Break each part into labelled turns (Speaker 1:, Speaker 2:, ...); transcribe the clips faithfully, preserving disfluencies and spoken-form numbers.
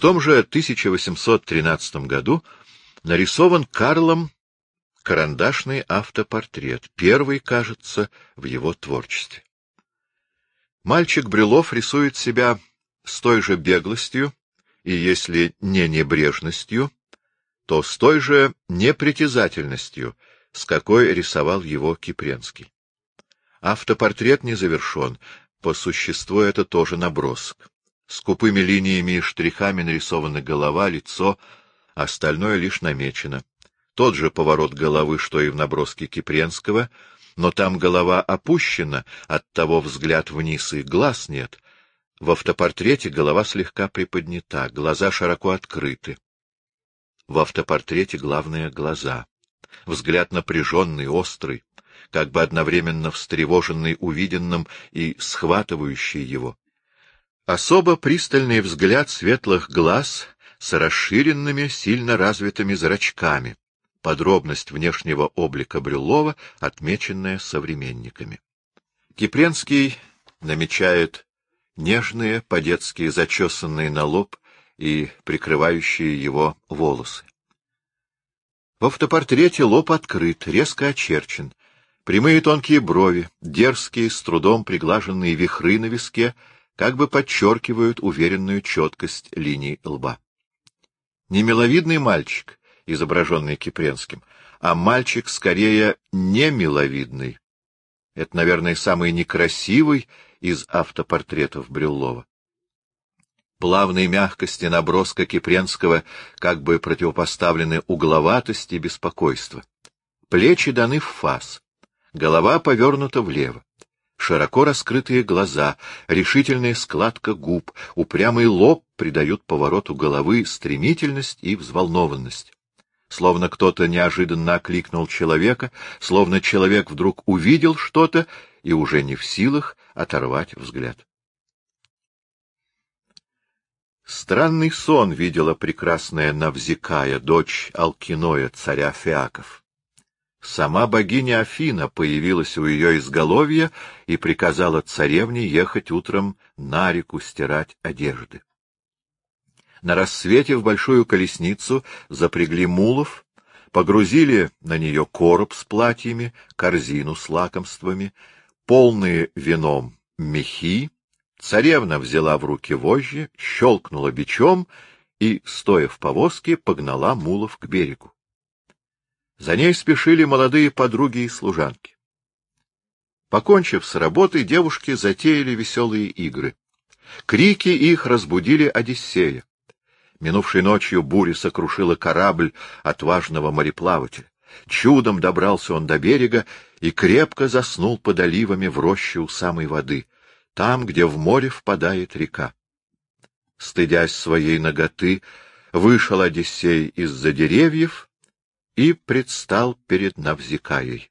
Speaker 1: том же тысяча восемьсот тринадцатом году нарисован Карлом карандашный автопортрет, первый, кажется, в его творчестве. Мальчик Брюллов рисует себя с той же беглостью и, если не небрежностью, то с той же непритязательностью, с какой рисовал его Кипренский. Автопортрет не завершен, по существу это тоже набросок. Скупыми линиями и штрихами нарисованы голова, лицо, остальное лишь намечено. Тот же поворот головы, что и в наброске Кипренского, но там голова опущена, оттого взгляд вниз и глаз нет. В автопортрете голова слегка приподнята, глаза широко открыты. В автопортрете главное — глаза. Взгляд напряженный, острый, как бы одновременно встревоженный увиденным и схватывающий его. Особо пристальный взгляд светлых глаз с расширенными, сильно развитыми зрачками. Подробность внешнего облика Брюллова, отмеченная современниками. Кипренский намечает нежные, по-детски зачесанные на лоб и прикрывающие его волосы. В автопортрете лоб открыт, резко очерчен, прямые тонкие брови, дерзкие, с трудом приглаженные вихры на виске, как бы подчеркивают уверенную четкость линий лба. Не миловидный мальчик, изображенный Кипренским, а мальчик скорее не миловидный. Это, наверное, самый некрасивый из автопортретов Брюллова. Плавной мягкости наброска Кипренского как бы противопоставлены угловатости и беспокойство. Плечи даны в фас, голова повернута влево, широко раскрытые глаза, решительная складка губ, упрямый лоб придают повороту головы стремительность и взволнованность. Словно кто-то неожиданно окликнул человека, словно человек вдруг увидел что-то и уже не в силах оторвать взгляд. Странный сон видела прекрасная Навзикая, дочь Алкиноя, царя Фиаков. Сама богиня Афина появилась у ее изголовья и приказала царевне ехать утром на реку стирать одежды. На рассвете в большую колесницу запрягли мулов, погрузили на нее короб с платьями, корзину с лакомствами, полные вином мехи. Царевна взяла в руки вожжи, щелкнула бичом и, стоя в повозке, погнала мулов к берегу. За ней спешили молодые подруги и служанки. Покончив с работой, девушки затеяли веселые игры. Крики их разбудили Одиссея. Минувшей ночью буря сокрушила корабль отважного мореплавателя. Чудом добрался он до берега и крепко заснул под оливами в роще у самой воды, там, где в море впадает река. Стыдясь своей наготы, вышел Одиссей из-за деревьев и предстал перед Навзикаей.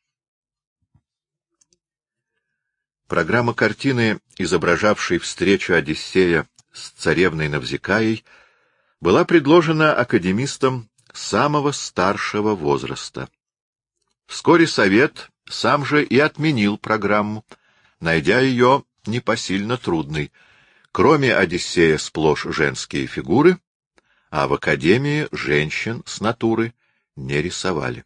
Speaker 1: Программа картины, изображавшей встречу Одиссея с царевной Навзикаей, была предложена академистам самого старшего возраста. Вскоре совет сам же и отменил программу, найдя ее непосильно трудной. Кроме Одиссея сплошь женские фигуры, а в академии женщин с натуры не рисовали.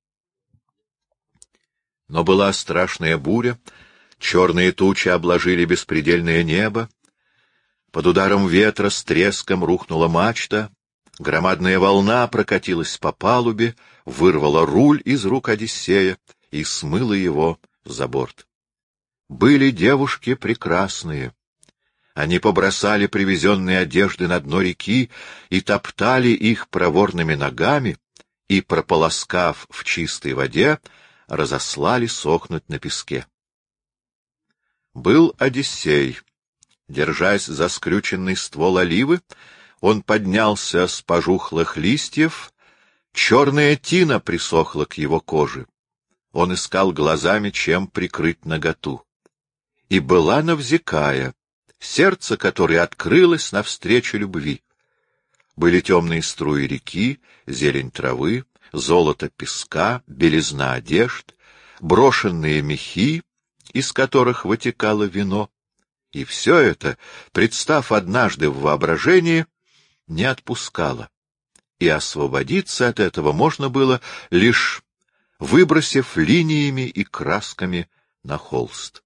Speaker 1: Но была страшная буря, черные тучи обложили беспредельное небо, под ударом ветра с треском рухнула мачта, громадная волна прокатилась по палубе, вырвала руль из рук Одиссея и смыла его за борт. Были девушки прекрасные. Они побросали привезенные одежды на дно реки и топтали их проворными ногами, и, прополоскав в чистой воде, разослали сохнуть на песке. Был Одиссей. Держась за скрюченный ствол оливы, он поднялся с пожухлых листьев, черная тина присохла к его коже. Он искал глазами, чем прикрыть наготу. И была Навзикая, сердце которой открылось навстречу любви. Были темные струи реки, зелень травы, золото песка, белизна одежд, брошенные мехи, из которых вытекало вино. И все это, представ однажды в воображении, не отпускала, и освободиться от этого можно было, лишь выбросив линиями и красками на холст.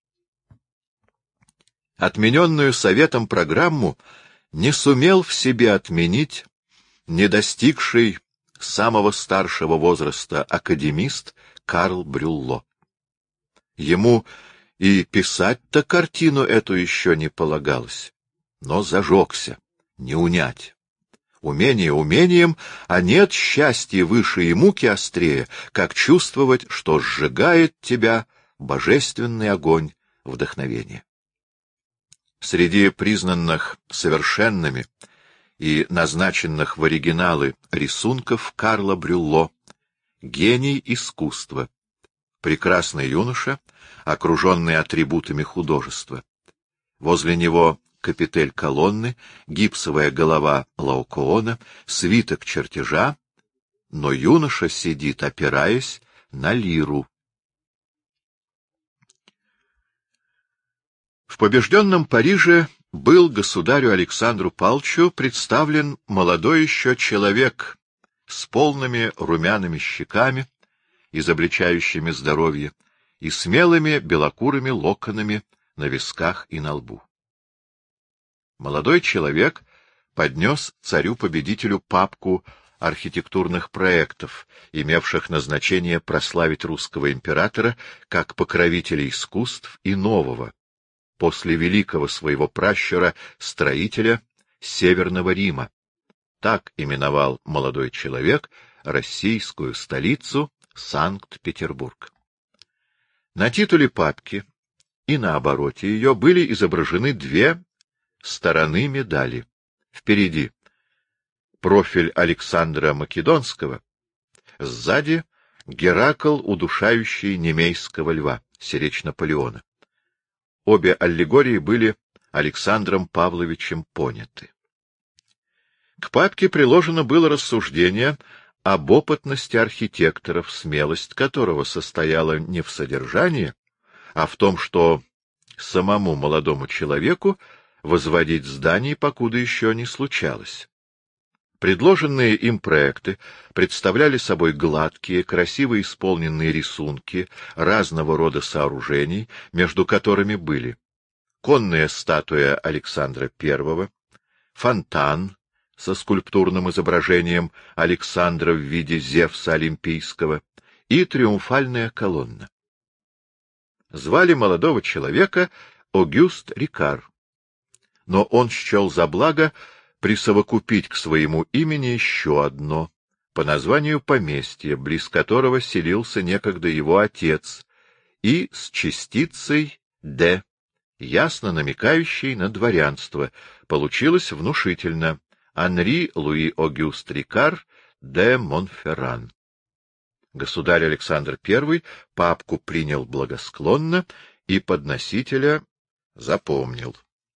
Speaker 1: Отмененную Советом программу не сумел в себе отменить не достигший самого старшего возраста академист Карл Брюлло. Ему и писать-то картину эту еще не полагалось, но зажегся, не унять. Умение умением, а нет счастья выше и муки острее, как чувствовать, что сжигает тебя божественный огонь вдохновения. Среди признанных совершенными и назначенных в оригиналы рисунков Карла Брюлло гений искусства, прекрасный юноша, окруженный атрибутами художества. Возле него капитель колонны, гипсовая голова Лаокоона, свиток чертежа, но юноша сидит, опираясь на лиру. В побежденном Париже был государю Александру Павловичу представлен молодой еще человек с полными румяными щеками, изобличающими здоровье, и смелыми белокурыми локонами на висках и на лбу. Молодой человек поднес царю-победителю папку архитектурных проектов, имевших назначение прославить русского императора как покровителя искусств и нового, после великого своего пращура, строителя Северного Рима. Так именовал молодой человек российскую столицу Санкт-Петербург. На титуле папки и на обороте ее были изображены две стороны медали. Впереди профиль Александра Македонского, сзади Геракл, удушающий немейского льва, сиречь Наполеона. Обе аллегории были Александром Павловичем поняты. К папке приложено было рассуждение об опытности архитекторов, смелость которого состояла не в содержании, а в том, что самому молодому человеку возводить здание покуда еще не случалось. Предложенные им проекты представляли собой гладкие, красиво исполненные рисунки разного рода сооружений, между которыми были конная статуя Александра Первого, фонтан со скульптурным изображением Александра в виде Зевса Олимпийского и триумфальная колонна. Звали молодого человека Огюст Рикар, но он счел за благо присовокупить к своему имени еще одно, по названию поместья, близ которого селился некогда его отец, и с частицей «Д», ясно намекающей на дворянство, получилось внушительно: Анри Луи Огюст Рикар де Монферран. Государь Александр Первый папку принял благосклонно и подносителя запомнил.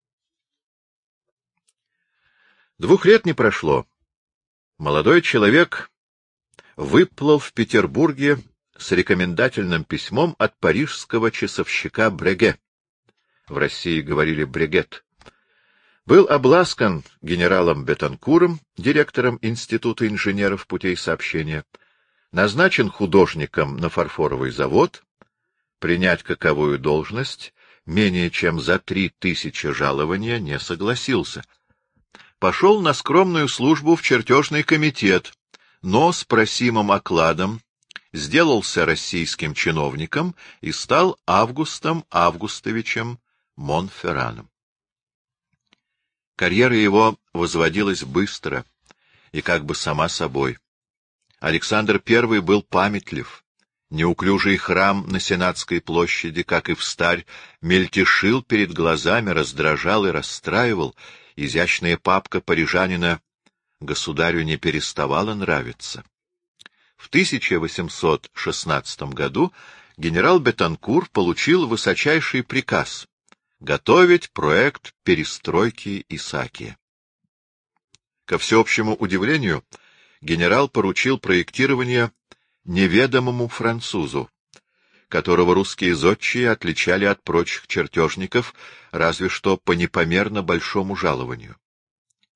Speaker 1: Двух лет не прошло. Молодой человек выплыл в Петербурге с рекомендательным письмом от парижского часовщика Бреге. В России говорили Брегет. Был обласкан генералом Бетанкуром, директором Института инженеров путей сообщения, назначен художником на фарфоровый завод, принять каковую должность менее чем за три тысячи жалования не согласился. Пошел на скромную службу в чертежный комитет, но с просимым окладом сделался российским чиновником и стал Августом Августовичем Монферраном. Карьера его возводилась быстро и как бы сама собой. Александр Первый был памятлив. Неуклюжий храм на Сенатской площади, как и встарь, мельтешил перед глазами, раздражал и расстраивал. Изящная папка парижанина государю не переставала нравиться. В тысяча восемьсот шестнадцатом году генерал Бетанкур получил высочайший приказ готовить проект перестройки Исаакия. Ко всеобщему удивлению, генерал поручил проектирование неведомому французу, которого русские зодчие отличали от прочих чертежников разве что по непомерно большому жалованию.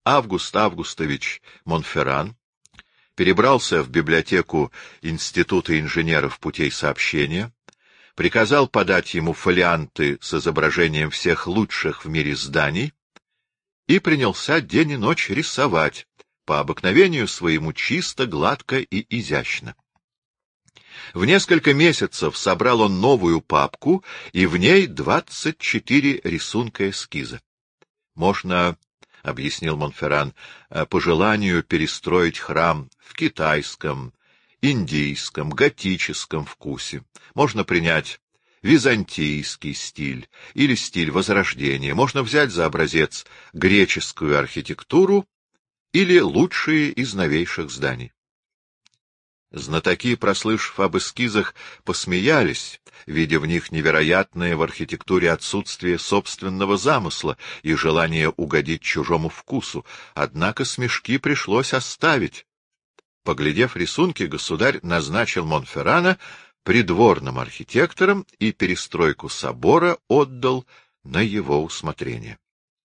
Speaker 1: Август Августович Монферран перебрался в библиотеку Института инженеров путей сообщения, приказал подать ему фолианты с изображением всех лучших в мире зданий и принялся день и ночь рисовать, по обыкновению своему чисто, гладко и изящно. В несколько месяцев собрал он новую папку, и в ней двадцать четыре рисунка эскиза. Можно, — объяснил Монферран, — по желанию перестроить храм в китайском, индийском, готическом вкусе. Можно принять византийский стиль или стиль Возрождения. Можно взять за образец греческую архитектуру или лучшие из новейших зданий. Знатоки, прослышав об эскизах, посмеялись, видя в них невероятное в архитектуре отсутствие собственного замысла и желание угодить чужому вкусу, однако смешки пришлось оставить. Поглядев рисунки, государь назначил Монферрана придворным архитектором и перестройку собора отдал на его усмотрение.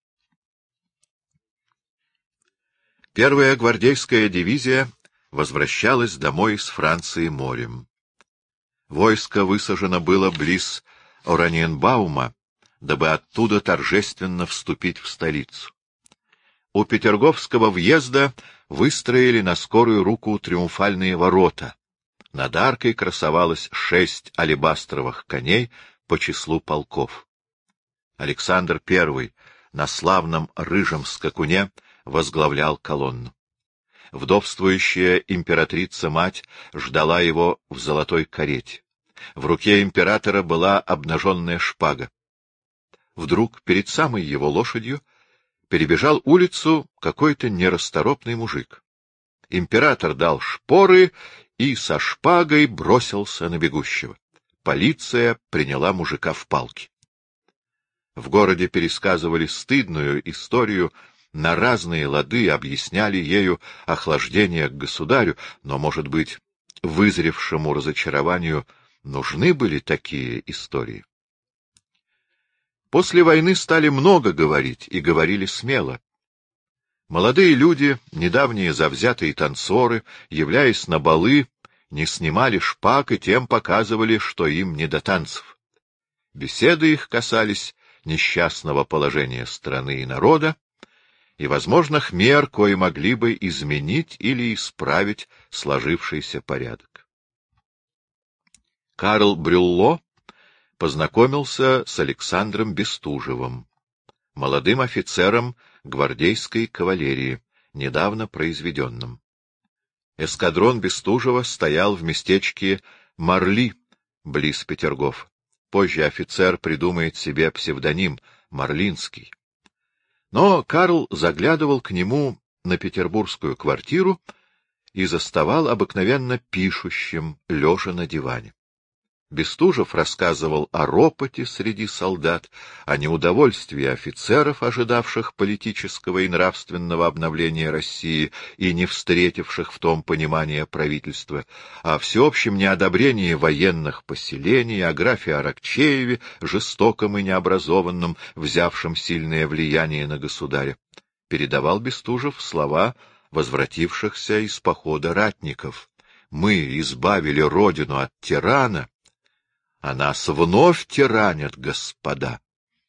Speaker 1: Первая гвардейская дивизия возвращалась домой из Франции морем. Войско высажено было близ Ораниенбаума, дабы оттуда торжественно вступить в столицу. У Петерговского въезда выстроили на скорую руку триумфальные ворота. Над аркой красовалось шесть алебастровых коней по числу полков. Александр Первый на славном рыжем скакуне возглавлял колонну. Вдовствующая императрица-мать ждала его в золотой карете. В руке императора была обнаженная шпага. Вдруг перед самой его лошадью перебежал улицу какой-то нерасторопный мужик. Император дал шпоры и со шпагой бросился на бегущего. Полиция приняла мужика в палки. В городе пересказывали стыдную историю, на разные лады объясняли ею охлаждение к государю, но, может быть, вызревшему разочарованию нужны были такие истории. После войны стали много говорить, и говорили смело. Молодые люди, недавние завзятые танцоры, являясь на балы, не снимали шпаг и тем показывали, что им не до танцев. Беседы их касались несчастного положения страны и народа, и возможных мер, кои могли бы изменить или исправить сложившийся порядок. Карл Брюлло познакомился с Александром Бестужевым, молодым офицером гвардейской кавалерии, недавно произведенным. Эскадрон Бестужева стоял в местечке Марли, близ Петергофа. Позже офицер придумает себе псевдоним Марлинский. Но Карл заглядывал к нему на петербургскую квартиру и заставал обыкновенно пишущим, лежа на диване. Бестужев рассказывал о ропоте среди солдат, о неудовольствии офицеров, ожидавших политического и нравственного обновления России и не встретивших в том понимания правительства, о всеобщем неодобрении военных поселений, о графе Аракчееве, жестоком и необразованном, взявшем сильное влияние на государя. Передавал Бестужев слова возвратившихся из похода ратников: «Мы избавили родину от тирана, а нас вновь тиранят, господа».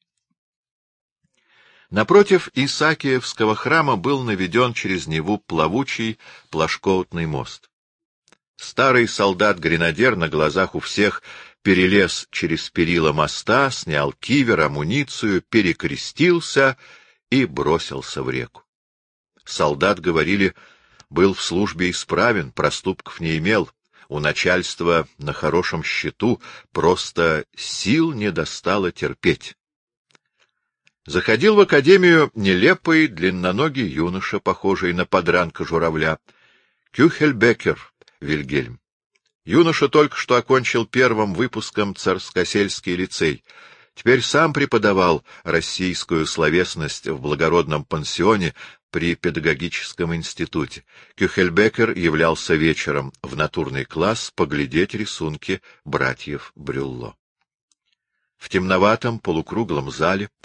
Speaker 1: Напротив Исаакиевского храма был наведен через Неву плавучий плашкоутный мост. Старый солдат-гренадер на глазах у всех перелез через перила моста, снял кивер, амуницию, перекрестился и бросился в реку. Солдат, говорили, был в службе исправен, проступков не имел. У начальства на хорошем счету, просто сил не достало терпеть. Заходил в академию нелепый длинноногий юноша, похожий на подранка журавля, Кюхельбекер Вильгельм. Юноша только что окончил первым выпуском Царскосельский лицей. Теперь сам преподавал российскую словесность в благородном пансионе при педагогическом институте. Кюхельбекер являлся вечером в натурный класс поглядеть рисунки братьев Брюлло. В темноватом полукруглом зале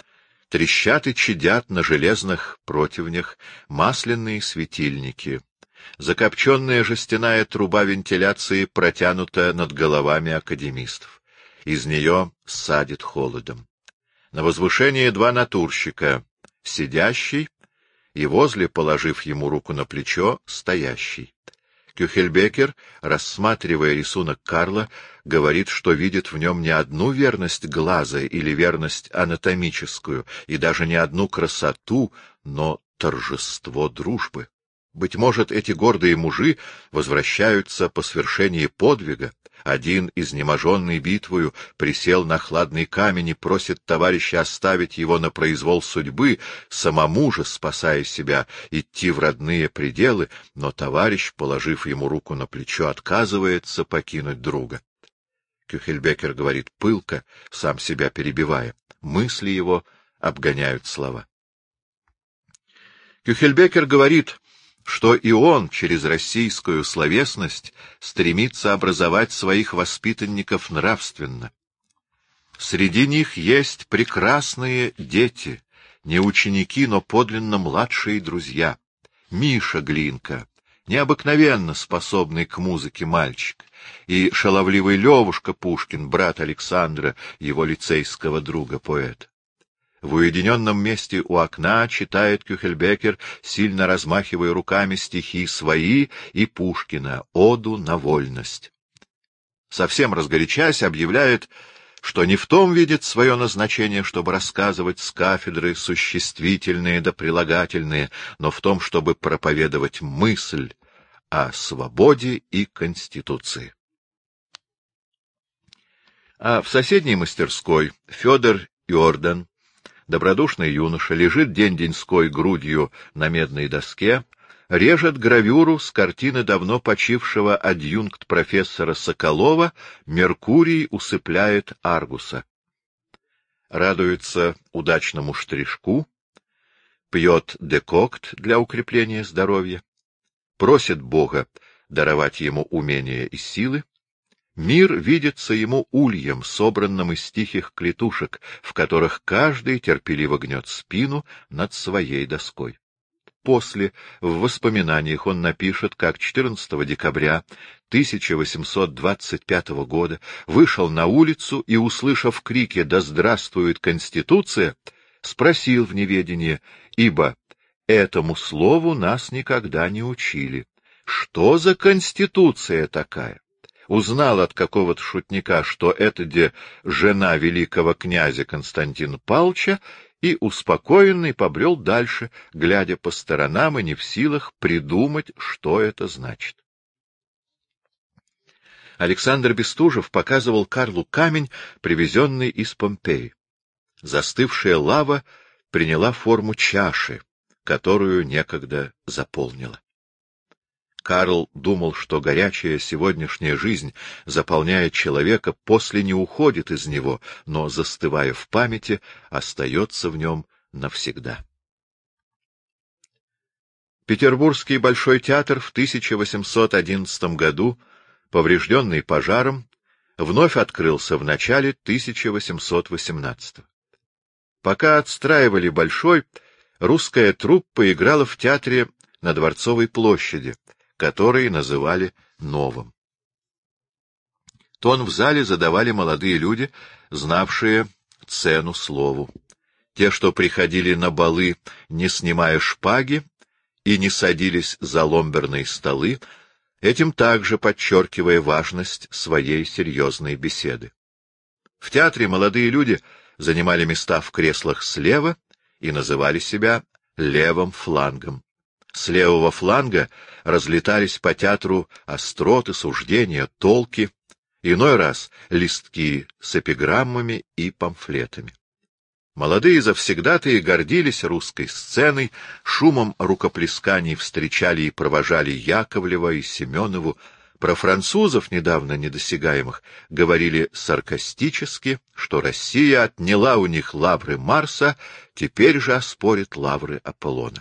Speaker 1: Трещат и чадят на железных противнях масляные светильники. Закопченная жестяная труба вентиляции протянута над головами академистов. Из нее садит холодом. На возвышении два натурщика, сидящий и возле, положив ему руку на плечо, стоящий. Кюхельбекер, рассматривая рисунок Карла, говорит, что видит в нем не одну верность глаза или верность анатомическую, и даже не одну красоту, но торжество дружбы. Быть может, эти гордые мужи возвращаются по свершении подвига. Один, изнеможенный битвою, присел на хладный камень и просит товарища оставить его на произвол судьбы, самому же, спасая себя, идти в родные пределы, но товарищ, положив ему руку на плечо, отказывается покинуть друга. Кюхельбекер говорит пылко, сам себя перебивая. Мысли его обгоняют слова. Кюхельбекер говорит, что и он через российскую словесность стремится образовать своих воспитанников нравственно. Среди них есть прекрасные дети, не ученики, но подлинно младшие друзья. Миша Глинка, необыкновенно способный к музыке мальчик, и шаловливый Левушка Пушкин, брат Александра, его лицейского друга-поэта. В уединенном месте у окна читает Кюхельбекер, сильно размахивая руками, стихи свои и Пушкина, оду на вольность. Совсем разгорячась, объявляет, что не в том видит свое назначение, чтобы рассказывать с кафедры существительные да прилагательные, но в том, чтобы проповедовать мысль о свободе и Конституции. А в соседней мастерской Федор Иордан, добродушный юноша, лежит день-деньской грудью на медной доске, режет гравюру с картины давно почившего адъюнкт-профессора Соколова «Меркурий усыпляет Аргуса». Радуется удачному штришку, пьет декокт для укрепления здоровья, просит Бога даровать ему умения и силы. Мир видится ему ульем, собранным из тихих клетушек, в которых каждый терпеливо гнет спину над своей доской. После, в воспоминаниях, он напишет, как четырнадцатого декабря тысяча восемьсот двадцать пятого года вышел на улицу и, услышав крики «Да здравствует Конституция!», спросил в неведении, ибо этому слову нас никогда не учили: «Что за Конституция такая?» Узнал от какого-то шутника, что это де жена великого князя Константина Павловича, и, успокоенный, побрел дальше, глядя по сторонам и не в силах придумать, что это значит. Александр Бестужев показывал Карлу камень, привезенный из Помпеи. Застывшая лава приняла форму чаши, которую некогда заполнила. Карл думал, что горячая сегодняшняя жизнь, заполняя человека, после не уходит из него, но, застывая в памяти, остается в нем навсегда. Петербургский Большой театр в тысяча восемьсот одиннадцатом году, поврежденный пожаром, вновь открылся в начале тысяча восемьсот восемнадцатого. Пока отстраивали Большой, русская труппа играла в театре на Дворцовой площади, который называли Новым. Тон в зале задавали молодые люди, знавшие цену слову. Те, что приходили на балы, не снимая шпаги, и не садились за ломберные столы, этим также подчеркивая важность своей серьезной беседы. В театре молодые люди занимали места в креслах слева и называли себя левым флангом. С левого фланга разлетались по театру остроты, суждения, толки, иной раз листки с эпиграммами и памфлетами. Молодые завсегдатые гордились русской сценой, шумом рукоплесканий встречали и провожали Яковлева и Семенову. Про французов, недавно недосягаемых, говорили саркастически, что Россия отняла у них лавры Марса, теперь же оспорит лавры Аполлона.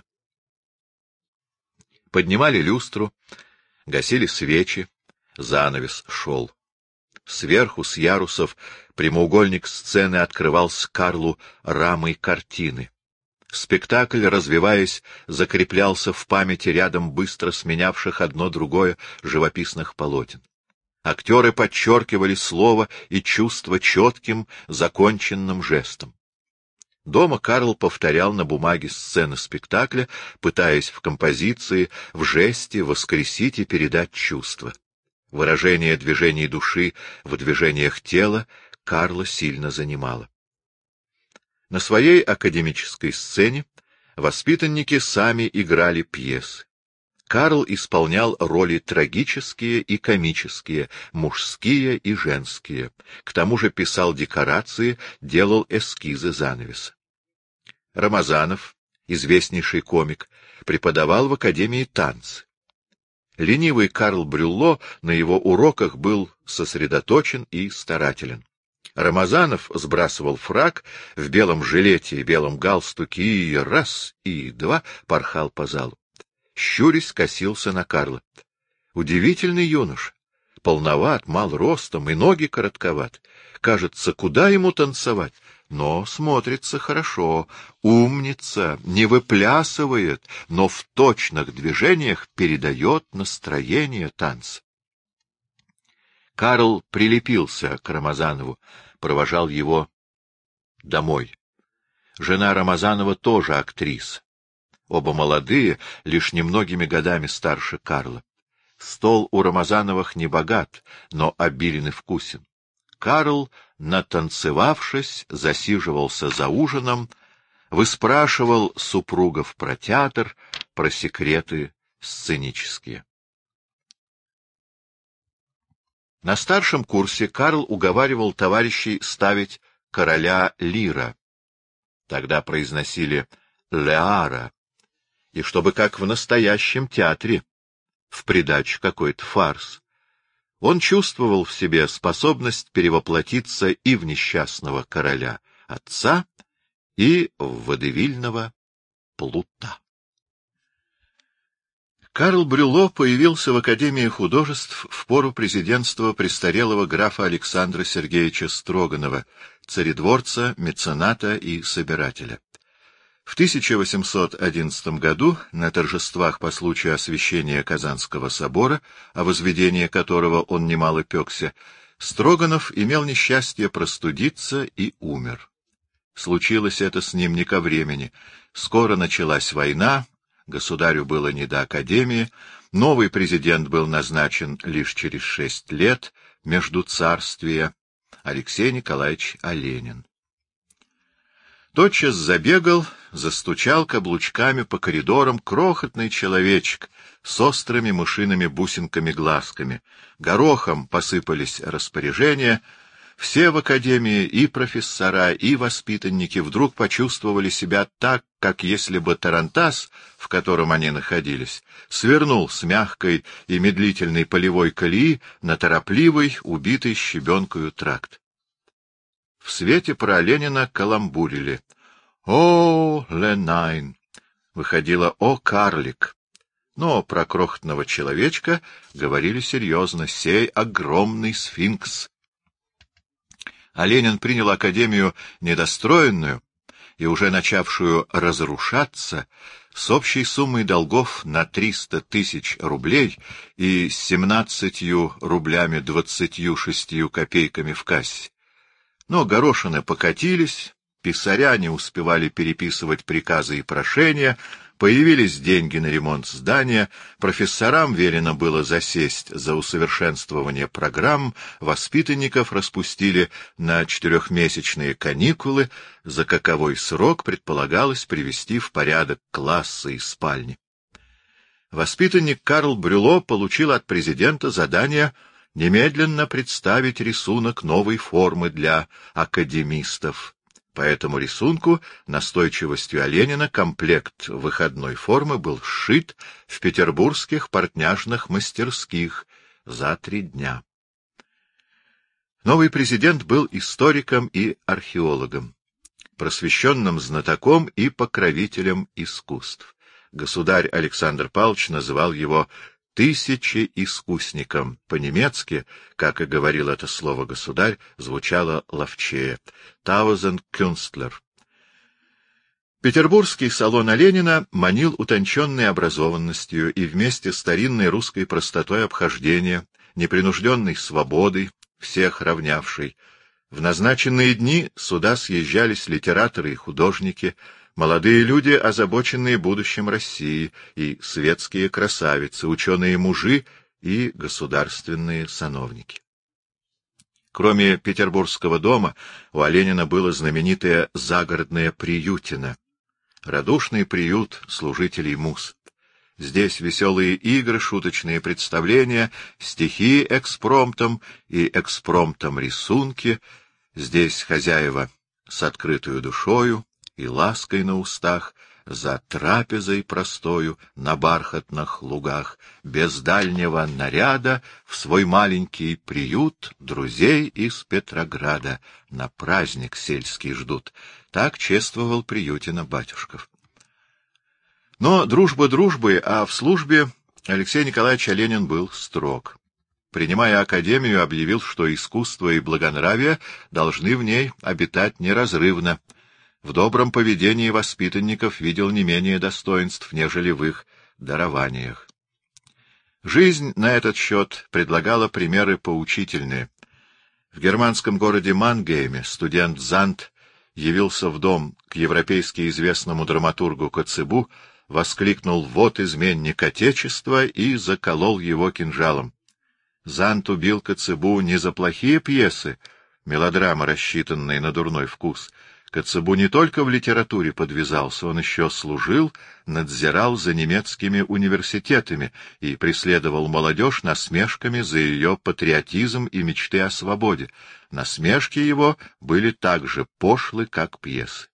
Speaker 1: Поднимали люстру, гасили свечи, занавес шел. Сверху, с ярусов, прямоугольник сцены открывался Карлу рамой картины. Спектакль, развиваясь, закреплялся в памяти рядом быстро сменявших одно другое живописных полотен. Актеры подчеркивали слово и чувство четким, законченным жестом. Дома Карл повторял на бумаге сцены спектакля, пытаясь в композиции, в жесте воскресить и передать чувства. Выражение движений души в движениях тела Карла сильно занимало. На своей академической сцене воспитанники сами играли пьесы. Карл исполнял роли трагические и комические, мужские и женские. К тому же писал декорации, делал эскизы занавеса. Рамазанов, известнейший комик, преподавал в Академии танцы. Ленивый Карл Брюлло на его уроках был сосредоточен и старателен. Рамазанов сбрасывал фрак в белом жилете и белом галстуке и раз, и два порхал по залу. Щурясь, косился на Карла. Удивительный юноша, полноват, мал ростом, и ноги коротковат. Кажется, куда ему танцевать? Но смотрится хорошо, умница, не выплясывает, но в точных движениях передает настроение танца. Карл прилепился к Рамазанову, провожал его домой. Жена Рамазанова тоже актриса. Оба молодые, лишь немногими годами старше Карла. Стол у Рамазановых не богат, но обилен и вкусен. Карл, натанцевавшись, засиживался за ужином, выспрашивал супругов про театр, про секреты сценические. На старшем курсе Карл уговаривал товарищей ставить короля Лира. Тогда произносили Леара, и чтобы как в настоящем театре, в придачу какой-то фарс. Он чувствовал в себе способность перевоплотиться и в несчастного короля отца, и в водевильного плута. Карл Брюлло появился в Академии художеств в пору президентства престарелого графа Александра Сергеевича Строганова, царедворца, мецената и собирателя. В тысяча восемьсот одиннадцатом году на торжествах по случаю освящения Казанского собора, о возведении которого он немало пекся, Строганов имел несчастье простудиться и умер. Случилось это с ним не ко времени. Скоро началась война, государю было не до Академии, новый президент был назначен лишь через шесть лет, между царствия, Алексей Николаевич Оленин. Тотчас забегал, застучал каблучками по коридорам крохотный человечек с острыми мышиными бусинками-глазками. Горохом посыпались распоряжения. Все в академии, и профессора, и воспитанники, вдруг почувствовали себя так, как если бы тарантас, в котором они находились, свернул с мягкой и медлительной полевой колеи на торопливый, убитый щебенкою тракт. В свете про Ленина каламбурили. «О, Ленайн!» Выходило «О, карлик!» Но про крохотного человечка говорили серьезно. «Сей огромный сфинкс!» А Ленин принял Академию недостроенную и уже начавшую разрушаться, с общей суммой долгов на триста тысяч рублей и с семнадцатью рублями двадцатью шестью копейками в кассе. Но горошины покатились, писаря не успевали переписывать приказы и прошения, появились деньги на ремонт здания, профессорам велено было засесть за усовершенствование программ, воспитанников распустили на четырехмесячные каникулы, за каковой срок предполагалось привести в порядок классы и спальни. Воспитанник Карл Брюлло получил от президента задание немедленно представить рисунок новой формы для академистов. По этому рисунку, настойчивостью Оленина, комплект выходной формы был сшит в петербургских портняжных мастерских за три дня. Новый президент был историком и археологом, просвещенным знатоком и покровителем искусств. Государь Александр Павлович называл его «тысячи искусникам». По-немецки, как и говорил это слово государь, звучало ловчее «tausend Künstler». Петербургский салон Ленина манил утонченной образованностью и вместе старинной русской простотой обхождения, непринужденной свободой, всех равнявшей. В назначенные дни сюда съезжались литераторы и художники, молодые люди, озабоченные будущим России, и светские красавицы, ученые-мужи и государственные сановники. Кроме Петербургского дома, у Оленина было знаменитое загородное Приютино, радушный приют служителей муз. Здесь веселые игры, шуточные представления, стихи экспромтом и экспромтом рисунки. Здесь хозяева с открытою душою и лаской на устах, за трапезой простою на бархатных лугах, без дальнего наряда в свой маленький приют друзей из Петрограда на праздник сельский ждут. Так чествовал Приютино Батюшков. Но дружба дружбой, а в службе Алексей Николаевич Оленин был строг. Принимая академию, объявил, что искусство и благонравие должны в ней обитать неразрывно. В добром поведении воспитанников видел не менее достоинств, нежели в их дарованиях. Жизнь на этот счет предлагала примеры поучительные. В германском городе Мангейме студент Зант явился в дом к европейски известному драматургу Коцебу, воскликнул «Вот изменник Отечества» и заколол его кинжалом. Зант убил Коцебу не за плохие пьесы, мелодрамы, рассчитанные на дурной вкус. Коцебу не только в литературе подвязался, он еще служил, надзирал за немецкими университетами и преследовал молодежь насмешками за ее патриотизм и мечты о свободе. Насмешки его были так же пошлы, как пьесы.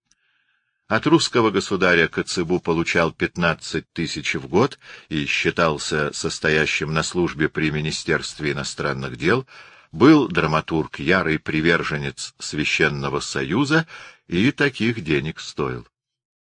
Speaker 1: От русского государя Коцебу получал пятнадцать тысяч в год и считался состоящим на службе при Министерстве иностранных дел, был драматург, ярый приверженец Священного Союза и таких денег стоил.